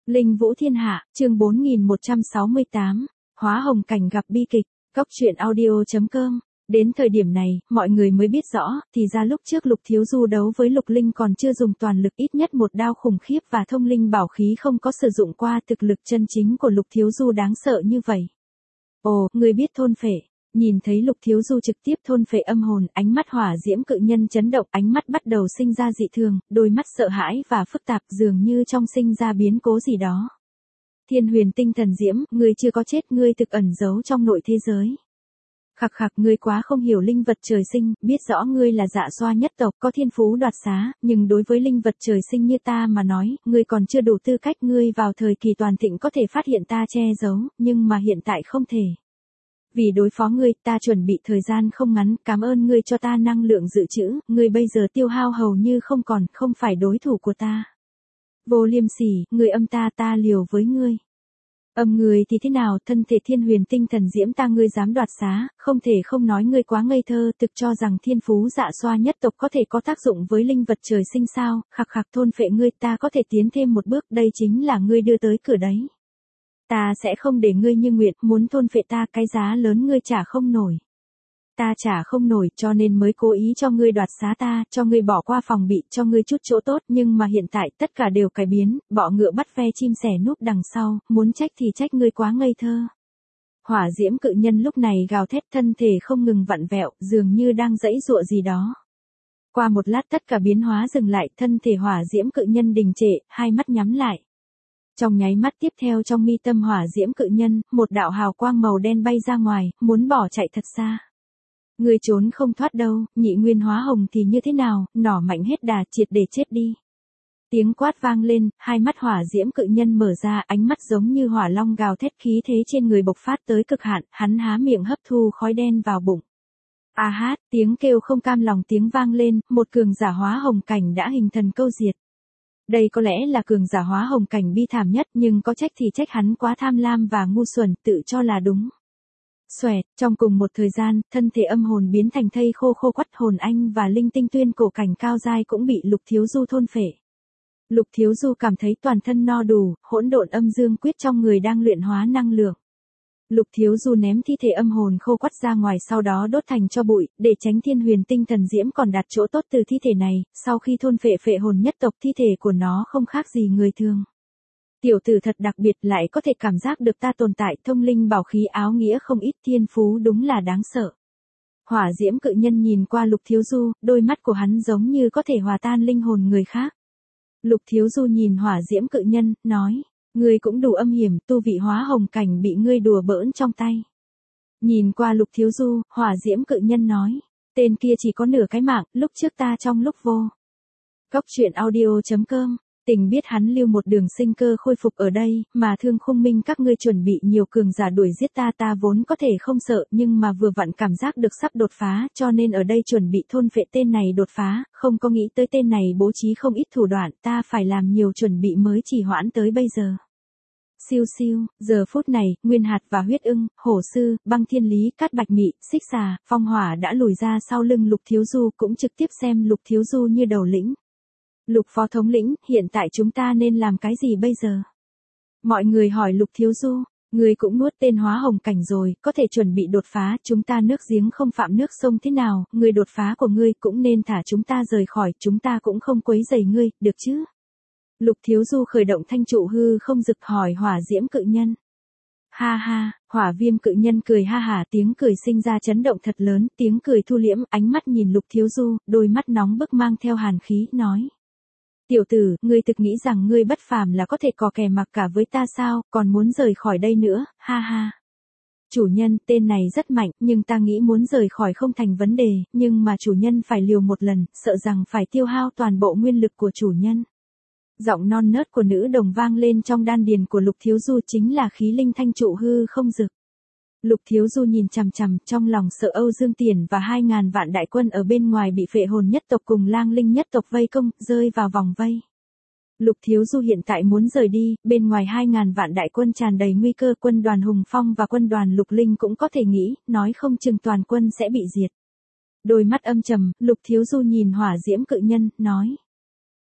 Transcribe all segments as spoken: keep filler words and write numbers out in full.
Linh Vũ Thiên Hạ, chương bốn nghìn một trăm sáu mươi tám, Hóa Hồng Cảnh gặp bi kịch, Cóc truyện audio chấm com. Đến thời điểm này, mọi người mới biết rõ, thì ra lúc trước Lục Thiếu Du đấu với Lục Linh còn chưa dùng toàn lực, ít nhất một đao khủng khiếp và thông linh bảo khí không có sử dụng qua, thực lực chân chính của Lục Thiếu Du đáng sợ như vậy. Ồ, người biết thôn phệ. Nhìn thấy Lục Thiếu Du trực tiếp thôn phệ âm hồn, ánh mắt hỏa diễm cự nhân chấn động, ánh mắt bắt đầu sinh ra dị thường, đôi mắt sợ hãi và phức tạp, dường như trong sinh ra biến cố gì đó. Thiên Huyền Tinh Thần Diễm, ngươi chưa có chết, ngươi thực ẩn giấu trong nội thế giới. Khặc khặc, ngươi quá không hiểu linh vật trời sinh, biết rõ ngươi là Dạ Xoa nhất tộc, có thiên phú đoạt xá, nhưng đối với linh vật trời sinh như ta mà nói, ngươi còn chưa đủ tư cách, ngươi vào thời kỳ toàn thịnh có thể phát hiện ta che giấu, nhưng mà hiện tại không thể. Vì đối phó ngươi, ta chuẩn bị thời gian không ngắn, cảm ơn ngươi cho ta năng lượng dự trữ, ngươi bây giờ tiêu hao hầu như không còn, không phải đối thủ của ta. Vô Liêm Sỉ, ngươi âm ta, ta liều với ngươi. Âm người thì thế nào, thân thể Thiên Huyền Tinh Thần Diễm ta ngươi dám đoạt xá, không thể không nói ngươi quá ngây thơ, thực cho rằng thiên phú Dạ Xoa nhất tộc có thể có tác dụng với linh vật trời sinh sao, khặc khặc thôn phệ ngươi, ta có thể tiến thêm một bước, đây chính là ngươi đưa tới cửa đấy. Ta sẽ không để ngươi như nguyện, muốn thôn phệ ta, cái giá lớn ngươi trả không nổi. Ta trả không nổi, cho nên mới cố ý cho ngươi đoạt xá ta, cho ngươi bỏ qua phòng bị, cho ngươi chút chỗ tốt, nhưng mà hiện tại tất cả đều cải biến, bọ ngựa bắt ve chim sẻ núp đằng sau, muốn trách thì trách ngươi quá ngây thơ. Hỏa diễm cự nhân lúc này gào thét, thân thể không ngừng vặn vẹo, dường như đang giãy giụa gì đó. Qua một lát tất cả biến hóa dừng lại, thân thể hỏa diễm cự nhân đình trệ, hai mắt nhắm lại. Trong nháy mắt tiếp theo trong mi tâm hỏa diễm cự nhân, một đạo hào quang màu đen bay ra ngoài, muốn bỏ chạy thật xa. Ngươi trốn không thoát đâu, nhị nguyên hóa hồng thì như thế nào, nỏ mạnh hết đà, triệt để chết đi. Tiếng quát vang lên, hai mắt hỏa diễm cự nhân mở ra, ánh mắt giống như hỏa long gào thét, khí thế trên người bộc phát tới cực hạn, hắn há miệng hấp thu khói đen vào bụng. A hát, tiếng kêu không cam lòng tiếng vang lên, một cường giả hóa hồng cảnh đã hình thần câu diệt. Đây có lẽ là cường giả hóa hồng cảnh bi thảm nhất, nhưng có trách thì trách hắn quá tham lam và ngu xuẩn, tự cho là đúng. Xoẹt, trong cùng một thời gian, thân thể âm hồn biến thành thây khô khô quắt, hồn anh và linh tinh tuyên cổ cảnh cao giai cũng bị Lục Thiếu Du thôn phệ. Lục Thiếu Du cảm thấy toàn thân no đủ, hỗn độn âm dương quyết trong người đang luyện hóa năng lượng. Lục Thiếu Du ném thi thể âm hồn khô quắt ra ngoài, sau đó đốt thành tro bụi, để tránh Thiên Huyền Tinh Thần Diễm còn đạt chỗ tốt từ thi thể này, sau khi thôn phệ phệ hồn nhất tộc, thi thể của nó không khác gì người thường. Tiểu tử thật đặc biệt, lại có thể cảm giác được ta tồn tại, thông linh bảo khí áo nghĩa không ít, thiên phú đúng là đáng sợ. Hỏa diễm cự nhân nhìn qua Lục Thiếu Du, đôi mắt của hắn giống như có thể hòa tan linh hồn người khác. Lục Thiếu Du nhìn hỏa diễm cự nhân, nói, ngươi cũng đủ âm hiểm, tu vị hóa hồng cảnh bị ngươi đùa bỡn trong tay. Nhìn qua Lục Thiếu Du, hỏa diễm cự nhân nói, tên kia chỉ có nửa cái mạng, lúc trước ta trong lúc vô. Cóc truyện audio chấm com. Tình biết hắn lưu một đường sinh cơ khôi phục ở đây, mà Thương Khung Minh các ngươi chuẩn bị nhiều cường giả đuổi giết ta, ta vốn có thể không sợ, nhưng mà vừa vặn cảm giác được sắp đột phá, cho nên ở đây chuẩn bị thôn phệ tên này đột phá, không có nghĩ tới tên này bố trí không ít thủ đoạn, ta phải làm nhiều chuẩn bị mới trì hoãn tới bây giờ. Siêu siêu, giờ phút này, Nguyên Hạt và Huyết Ưng, Hổ Sư, Băng Thiên Lý, Cát Bạch Mị, Xích Xà, Phong Hỏa đã lùi ra sau lưng Lục Thiếu Du, cũng trực tiếp xem Lục Thiếu Du như đầu lĩnh. Lục Phó Thống lĩnh, hiện tại chúng ta nên làm cái gì bây giờ? Mọi người hỏi Lục Thiếu Du, ngươi cũng nuốt tên hóa hồng cảnh rồi, có thể chuẩn bị đột phá, chúng ta nước giếng không phạm nước sông thế nào, ngươi đột phá của ngươi cũng nên thả chúng ta rời khỏi, chúng ta cũng không quấy rầy ngươi, được chứ? Lục Thiếu Du khởi động thanh trụ hư không rực hỏi hỏa diễm cự nhân. Ha ha, hỏa viêm cự nhân cười ha hả, tiếng cười sinh ra chấn động thật lớn, tiếng cười thu liễm, ánh mắt nhìn Lục Thiếu Du, đôi mắt nóng bức mang theo hàn khí, nói. Tiểu tử, ngươi thực nghĩ rằng ngươi bất phàm là có thể cò kè mặc cả với ta sao, còn muốn rời khỏi đây nữa, ha ha. Chủ nhân, tên này rất mạnh, nhưng ta nghĩ muốn rời khỏi không thành vấn đề, nhưng mà chủ nhân phải liều một lần, sợ rằng phải tiêu hao toàn bộ nguyên lực của chủ nhân. Giọng non nớt của nữ đồng vang lên trong đan điền của Lục Thiếu Du, chính là khí linh thanh trụ hư không dực. Lục Thiếu Du nhìn chằm chằm, trong lòng sợ Âu Dương Tiền và hai ngàn vạn đại quân ở bên ngoài bị phệ hồn nhất tộc cùng lang linh nhất tộc vây công, rơi vào vòng vây. Lục Thiếu Du hiện tại muốn rời đi, bên ngoài hai ngàn vạn đại quân tràn đầy nguy cơ, quân đoàn Hùng Phong và quân đoàn Lục Linh cũng có thể nghĩ, nói không chừng toàn quân sẽ bị diệt. Đôi mắt âm trầm, Lục Thiếu Du nhìn hỏa diễm cự nhân, nói.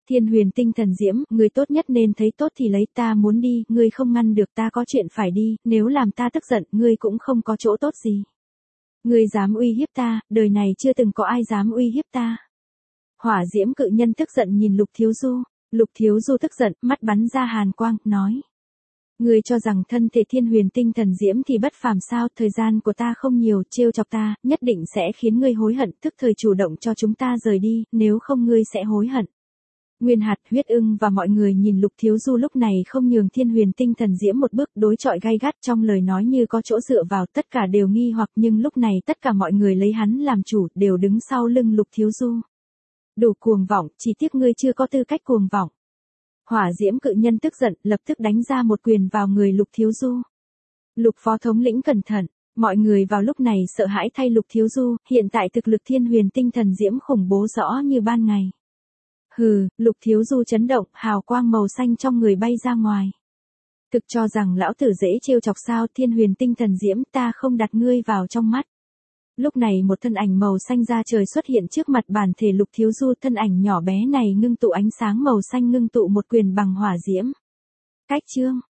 Thiên huyền tinh thần diễm, người tốt nhất nên thấy tốt thì lấy, ta muốn đi, ngươi không ngăn được, ta có chuyện phải đi, nếu làm ta tức giận, ngươi cũng không có chỗ tốt gì. Ngươi dám uy hiếp ta, đời này chưa từng có ai dám uy hiếp ta. Hỏa diễm cự nhân tức giận nhìn Lục Thiếu Du, Lục Thiếu Du tức giận, mắt bắn ra hàn quang, nói. Ngươi cho rằng thân thể thiên huyền tinh thần diễm thì bất phàm sao, thời gian của ta không nhiều, trêu chọc ta, nhất định sẽ khiến ngươi hối hận, tức thời chủ động cho chúng ta rời đi, nếu không ngươi sẽ hối hận. Nguyên Hạt, Huyết Ưng và mọi người nhìn Lục Thiếu Du lúc này không nhường thiên huyền tinh thần diễm một bước, đối chọi gay gắt, trong lời nói như có chỗ dựa vào, tất cả đều nghi hoặc, nhưng lúc này tất cả mọi người lấy hắn làm chủ, đều đứng sau lưng Lục Thiếu Du. Đủ cuồng vọng, chỉ tiếc ngươi chưa có tư cách cuồng vọng. Hỏa diễm cự nhân tức giận, lập tức đánh ra một quyền vào người Lục Thiếu Du. Lục phó thống lĩnh cẩn thận, mọi người vào lúc này sợ hãi thay Lục Thiếu Du, hiện tại thực lực thiên huyền tinh thần diễm khủng bố rõ như ban ngày. Hừ, Lục Thiếu Du chấn động, hào quang màu xanh trong người bay ra ngoài. Thực cho rằng lão tử dễ trêu chọc sao, thiên huyền tinh thần diễm, ta không đặt ngươi vào trong mắt. Lúc này một thân ảnh màu xanh ra trời xuất hiện trước mặt bản thể Lục Thiếu Du, thân ảnh nhỏ bé này ngưng tụ ánh sáng màu xanh, ngưng tụ một quyền bằng hỏa diễm. Cách chương